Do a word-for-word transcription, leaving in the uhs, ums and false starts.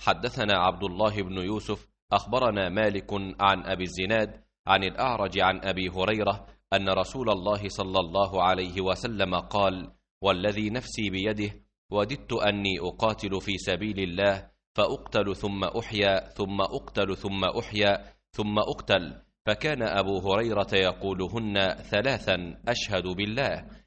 حدثنا عبد الله بن يوسف أخبرنا مالك عن أبي الزناد عن الأعرج عن أبي هريرة أن رسول الله صلى الله عليه وسلم قال: والذي نفسي بيده وددت أني أقاتل في سبيل الله فأقتل ثم أحيا ثم أقتل ثم أحيا ثم أقتل. فكان أبو هريرة يقولهن ثلاثا: أشهد بالله.